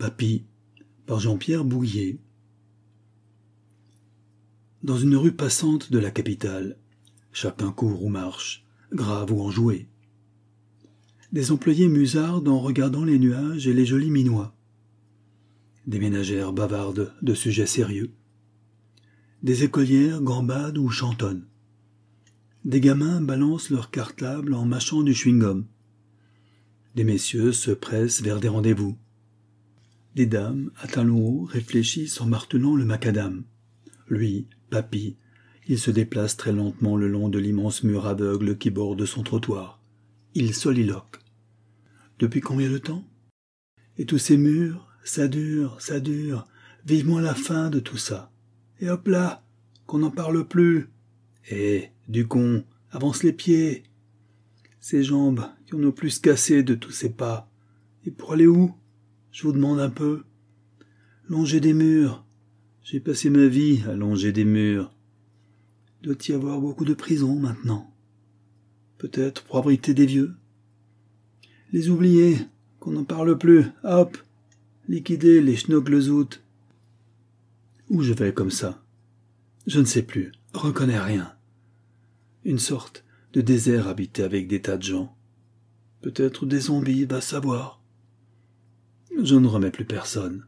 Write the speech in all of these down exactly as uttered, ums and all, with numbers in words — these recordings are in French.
Papy, par Jean-Pierre Bouguier. Dans une rue passante de la capitale, chacun court ou marche, grave ou enjoué. Des employés musardent en regardant les nuages et les jolis minois. Des ménagères bavardent de sujets sérieux. Des écolières gambadent ou chantonnent. Des gamins balancent leur cartable en mâchant du chewing-gum. Des messieurs se pressent vers des rendez-vous. Des dames, à talons hauts, réfléchissent en martelant le macadam. Lui, Papy, il se déplace très lentement le long de l'immense mur aveugle qui borde son trottoir. Il soliloque. Depuis combien de temps? Et tous ces murs, ça dure, ça dure, vivement la fin de tout ça. Et hop là, qu'on n'en parle plus. Eh, du con, avance les pieds. Ces jambes qui en ont plus cassé de tous ces pas. Et pour aller où? Je vous demande un peu. Longer des murs. J'ai passé ma vie à longer des murs. Doit y avoir beaucoup de prisons maintenant. Peut-être pour abriter des vieux. Les oublier, qu'on n'en parle plus, hop, liquider les schnoglezouts. Où je vais comme ça? Je ne sais plus, reconnais rien. Une sorte de désert habité avec des tas de gens. Peut-être des zombies, va savoir. Je ne remets plus personne.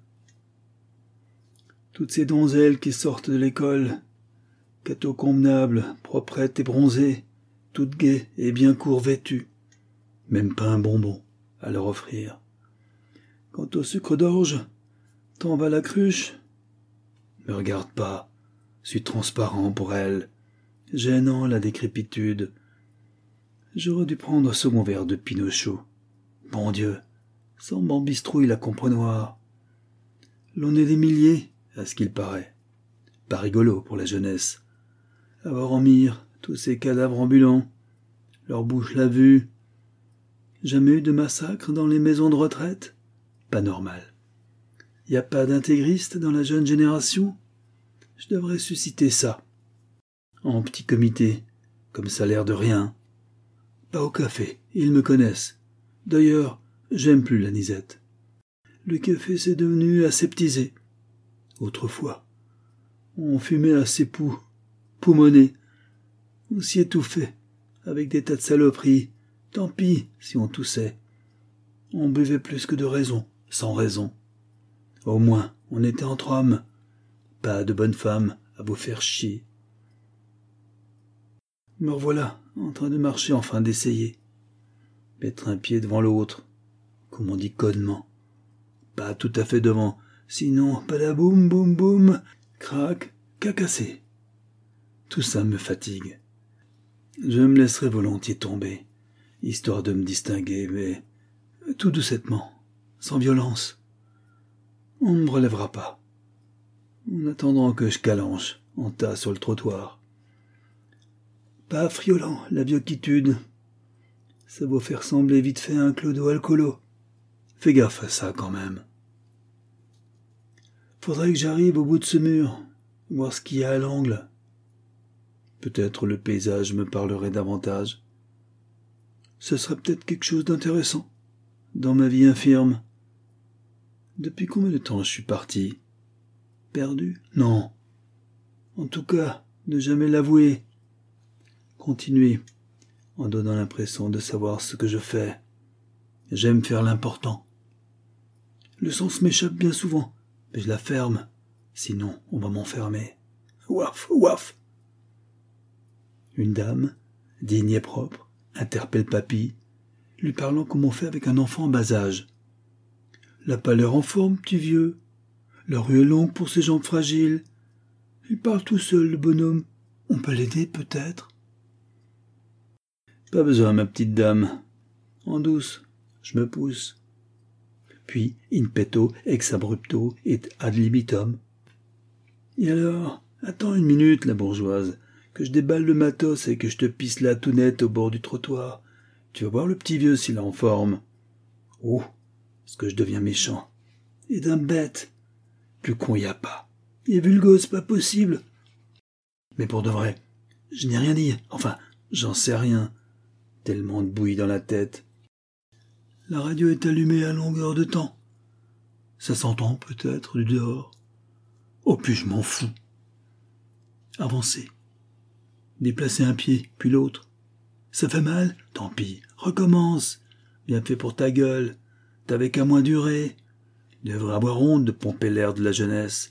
Toutes ces donzelles qui sortent de l'école, catoconvenables, proprettes et bronzées, toutes gaies et bien court vêtues, même pas un bonbon à leur offrir. Quant au sucre d'orge, t'en vas la cruche? Me regarde pas, suis transparent pour elle, gênant la décrépitude. J'aurais dû prendre un second verre de pinot chaud. Bon Dieu, ça m'embistrouille la comprenoir. L'on est des milliers, à ce qu'il paraît. Pas rigolo pour la jeunesse. Avoir en mire tous ces cadavres ambulants, leur bouche la vue. Jamais eu de massacre dans les maisons de retraite? Pas normal. Y a pas d'intégristes dans la jeune génération? Je devrais susciter ça. En petit comité, comme ça a l'air de rien. Pas au café, ils me connaissent. D'ailleurs, j'aime plus l'anisette. Le café s'est devenu aseptisé. Autrefois, on fumait à ses poux, poumonné. On s'y étouffait, avec des tas de saloperies. Tant pis si on toussait. On buvait plus que de raison, sans raison. Au moins, on était entre hommes. Pas de bonnes femmes à vous faire chier. Me revoilà, en train de marcher, enfin d'essayer. Mettre un pied devant l'autre, comme on dit connement. Pas tout à fait devant, sinon padaboum boum boum, crac, cacassé. Tout ça me fatigue. Je me laisserai volontiers tomber, histoire de me distinguer, mais tout doucettement, sans violence. On ne me relèvera pas, en attendant que je calanche en tas sur le trottoir. Pas affriolant, la vioquitude. Ça vaut faire sembler vite fait un clodo alcoolo. Fais gaffe à ça quand même. Faudrait que j'arrive au bout de ce mur, voir ce qu'il y a à l'angle. Peut-être le paysage me parlerait davantage. Ce serait peut-être quelque chose d'intéressant, dans ma vie infirme. Depuis combien de temps je suis parti? Perdu? Non. En tout cas, ne jamais l'avouer. Continuer, en donnant l'impression de savoir ce que je fais. J'aime faire l'important. Le sens m'échappe bien souvent, mais je la ferme, sinon on va m'enfermer. Ouaf, ouaf. Une dame, digne et propre, interpelle Papy, lui parlant comme on fait avec un enfant en bas âge. La pâleur en forme, petit vieux. La rue est longue pour ses jambes fragiles. Il parle tout seul, le bonhomme. On peut l'aider, peut-être? Pas besoin, ma petite dame. En douce, je me pousse. Puis, in petto, ex abrupto et ad libitum. Et alors, attends une minute, la bourgeoise, que je déballe le matos et que je te pisse là tout net au bord du trottoir. Tu vas voir le petit vieux s'il est en forme. Oh, est-ce que je deviens méchant? Et d'un bête. Plus con y a pas. Et vulgose, pas possible. Mais pour de vrai, je n'ai rien dit. Enfin, j'en sais rien. Tellement de bouillie dans la tête. La radio est allumée à longueur de temps. Ça s'entend peut-être du dehors. Oh, puis je m'en fous. Avancez. Déplacez un pied, puis l'autre. Ça fait mal? Tant pis. Recommence. Bien fait pour ta gueule. T'avais qu'à moins durer. Il devrait avoir honte de pomper l'air de la jeunesse.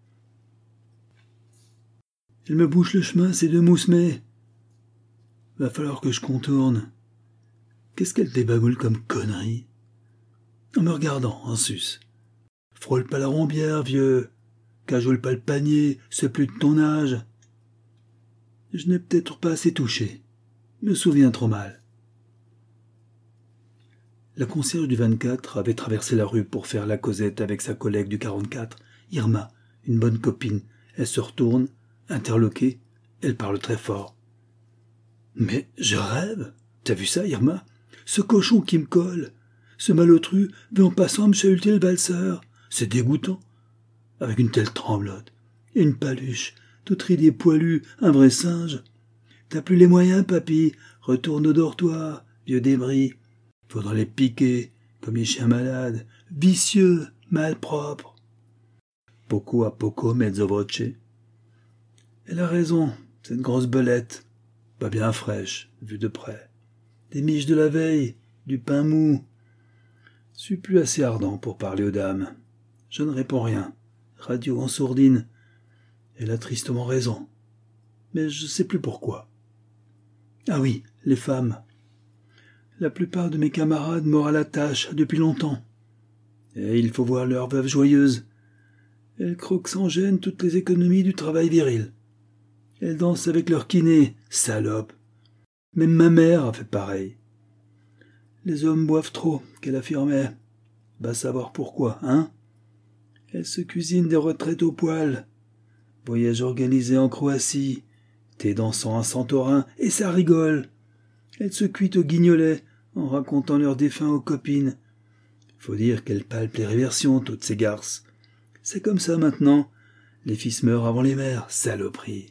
Elle me bouche le chemin, ces deux moussemets. Va falloir que je contourne. Qu'est-ce qu'elle débagoule comme connerie? En me regardant, en sus. Frôle pas la rombière, vieux. Cajoule pas le panier, c'est plus de ton âge. Je n'ai peut-être pas assez touché. Me souviens trop mal. La concierge du vingt-quatre avait traversé la rue pour faire la causette avec sa collègue du quarante-quatre, Irma, une bonne copine. Elle se retourne, interloquée, elle parle très fort. « Mais je rêve. T'as vu ça, Irma? Ce cochon qui me colle. Ce malotru veut en passant me chahuter le valseur. C'est dégoûtant. Avec une telle tremblote. Et une paluche, toute ridée poilue, un vrai singe. T'as plus les moyens, papy. Retourne au dortoir, vieux débris. Faudra les piquer, comme les chiens malades. Vicieux, malpropres. Poco a poco mezzo voce. Elle a raison, cette grosse belette. Pas bien fraîche, vue de près. Des miches de la veille, du pain mou. Je suis plus assez ardent pour parler aux dames. Je ne réponds rien. Radio en sourdine. Elle a tristement raison. Mais je ne sais plus pourquoi. Ah oui, les femmes. La plupart de mes camarades morts à la tâche depuis longtemps. Et il faut voir leur veuve joyeuse. Elles croquent sans gêne toutes les économies du travail viril. Elles dansent avec leur kiné, salope. Même ma mère a fait pareil. Les hommes boivent trop, qu'elle affirmait. Va savoir pourquoi, hein? Elle se cuisine des retraites au poil. Voyage organisé en Croatie. Thé dansant à Santorin, et ça rigole. Elle se cuit au guignolet, en racontant leurs défunts aux copines. Faut dire qu'elle palpe les réversions, toutes ces garces. C'est comme ça maintenant. Les fils meurent avant les mères, saloperie.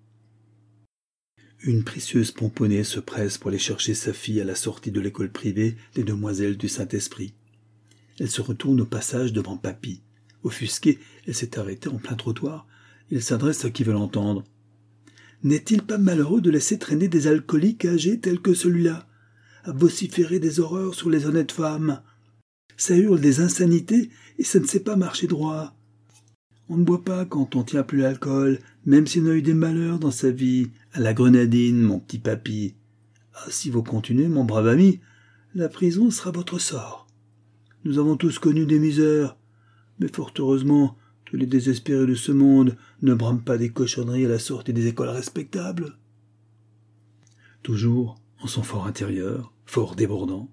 Une précieuse pomponnée se presse pour aller chercher sa fille à la sortie de l'école privée des Demoiselles du Saint-Esprit. Elle se retourne au passage devant papy. Offusquée, elle s'est arrêtée en plein trottoir. Il s'adresse à qui veut l'entendre. N'est-il pas malheureux de laisser traîner des alcooliques âgés tels que celui-là, à vociférer des horreurs sur les honnêtes femmes? Ça hurle des insanités et ça ne sait pas marcher droit. On ne boit pas quand on tient plus l'alcool, même si on a eu des malheurs dans sa vie, à la grenadine, mon petit papy. Ah, si vous continuez, mon brave ami, la prison sera votre sort. Nous avons tous connu des misères, mais fort heureusement, tous les désespérés de ce monde ne brament pas des cochonneries à la sortie des écoles respectables. Toujours en son fort intérieur, fort débordant.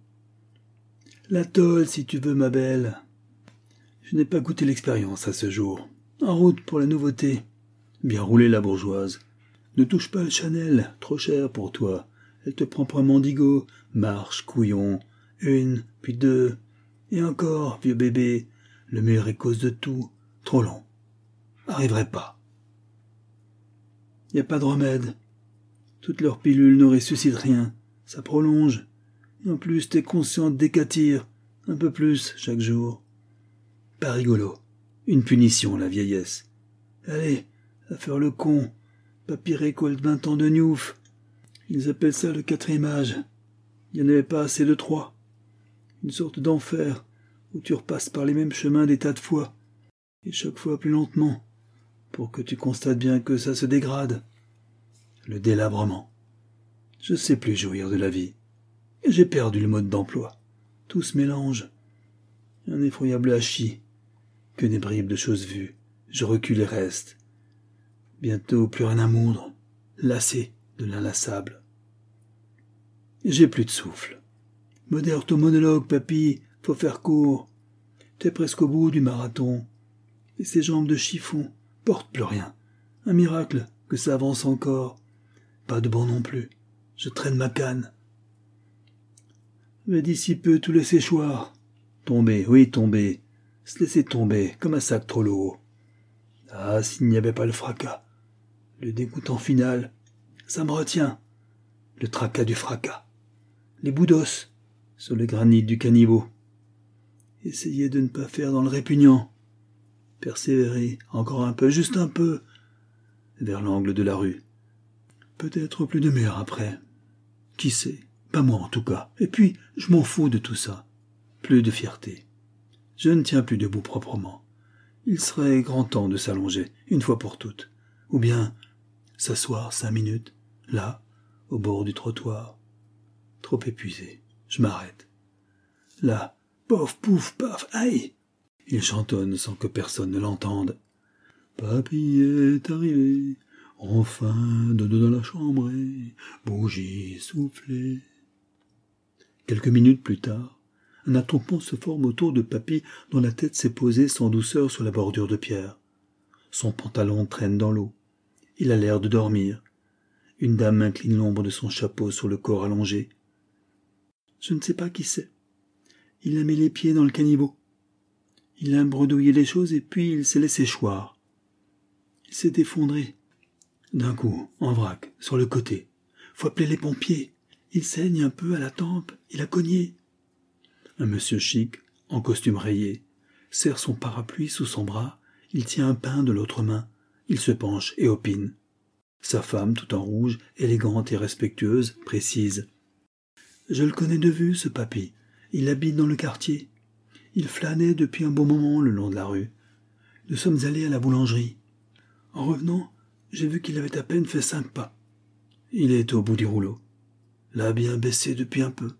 La tôle, si tu veux, ma belle. Je n'ai pas goûté l'expérience à ce jour. En route pour la nouveauté. Bien roulée, la bourgeoise. Ne touche pas le Chanel, trop cher pour toi. Elle te prend pour un mendigo. Marche, couillon. Une, puis deux. Et encore, vieux bébé. Le mur est cause de tout. Trop long. Arriverai pas. Y a pas de remède. Toutes leurs pilules ne ressuscitent rien. Ça prolonge. Et en plus, t'es consciente des qu'attire. Un peu plus, chaque jour. Pas rigolo. Une punition, la vieillesse. Allez, à faire le con. Papy récolte vingt ans de gnouf. Ils appellent ça le quatrième âge. Il n'y en avait pas assez de trois. Une sorte d'enfer, où tu repasses par les mêmes chemins des tas de fois, et chaque fois plus lentement, pour que tu constates bien que ça se dégrade. Le délabrement. Je sais plus jouir de la vie. Et j'ai perdu le mode d'emploi. Tout se mélange. Un effroyable hachis. Que des bribes de choses vues. Je recule et reste. Bientôt plus rien à moudre. Lassé de l'inlassable. J'ai plus de souffle. Modère ton monologue, papy. Faut faire court. T'es presque au bout du marathon. Et ces jambes de chiffon portent plus rien. Un miracle que ça avance encore. Pas de bon non plus. Je traîne ma canne. Mais d'ici peu tous les séchoirs. Tomber, oui, tomber. Se laisser tomber, comme un sac trop lourd. Ah, s'il n'y avait pas le fracas. Le dégoûtant final. Ça me retient. Le tracas du fracas. Les bouts d'os sur le granit du caniveau. Essayez de ne pas faire dans le répugnant. Persévérez, encore un peu, juste un peu, vers l'angle de la rue. Peut-être plus de murs après. Qui sait? Pas moi en tout cas. Et puis, je m'en fous de tout ça. Plus de fierté. Je ne tiens plus debout proprement. Il serait grand temps de s'allonger, une fois pour toutes. Ou bien s'asseoir cinq minutes, là, au bord du trottoir. Trop épuisé. Je m'arrête. Là, pof, pouf, paf, aïe! Il chantonne sans que personne ne l'entende. Papy est arrivé, enfin, dodo dans la chambre et bougie soufflée. Quelques minutes plus tard, un attroupement se forme autour de Papy dont la tête s'est posée sans douceur sur la bordure de pierre. Son pantalon traîne dans l'eau. Il a l'air de dormir. Une dame incline l'ombre de son chapeau sur le corps allongé. Je ne sais pas qui c'est. Il a mis les pieds dans le caniveau. Il a bredouillé les choses et puis il s'est laissé choir. Il s'est effondré. D'un coup, en vrac, sur le côté. Faut appeler les pompiers. Il saigne un peu à la tempe. Il a cogné. Un monsieur chic, en costume rayé, serre son parapluie sous son bras. Il tient un pain de l'autre main. Il se penche et opine. Sa femme, tout en rouge, élégante et respectueuse, précise. « Je le connais de vue, ce papy. Il habite dans le quartier. Il flânait depuis un bon moment le long de la rue. Nous sommes allés à la boulangerie. En revenant, j'ai vu qu'il avait à peine fait cinq pas. Il est au bout du rouleau. L'a bien baissé depuis un peu. »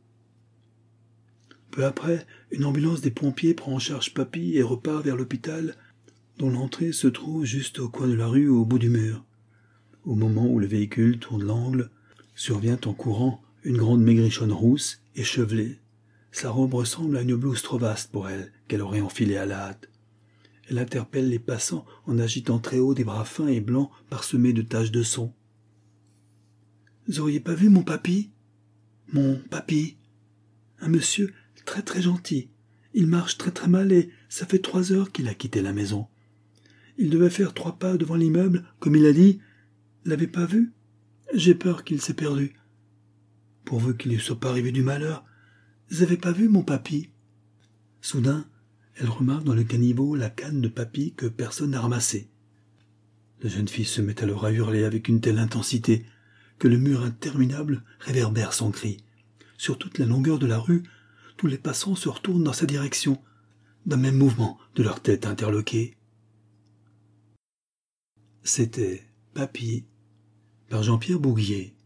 Peu après, une ambulance des pompiers prend en charge Papy et repart vers l'hôpital, dont l'entrée se trouve juste au coin de la rue au bout du mur. Au moment où le véhicule tourne l'angle, survient en courant une grande maigrichonne rousse, échevelée. Sa robe ressemble à une blouse trop vaste pour elle, qu'elle aurait enfilée à la hâte. Elle interpelle les passants en agitant très haut des bras fins et blancs parsemés de taches de sang. « Vous auriez pas vu mon papy ? Mon papy ? Un monsieur très très gentil. Il marche très très mal et ça fait trois heures qu'il a quitté la maison. Il devait faire trois pas devant l'immeuble, comme il a dit. L'avez pas vu ? J'ai peur qu'il s'est perdu. Pourvu qu'il ne soit pas arrivé du malheur. Vous avez pas vu mon papy ? » Soudain, elle remarque dans le caniveau la canne de Papy que personne n'a ramassée. La jeune fille se met alors à hurler avec une telle intensité que le mur interminable réverbère son cri. Sur toute la longueur de la rue, tous les passants se retournent dans sa direction, d'un même mouvement de leur tête interloquée. C'était Papy, par Jean-Pierre Bouguier.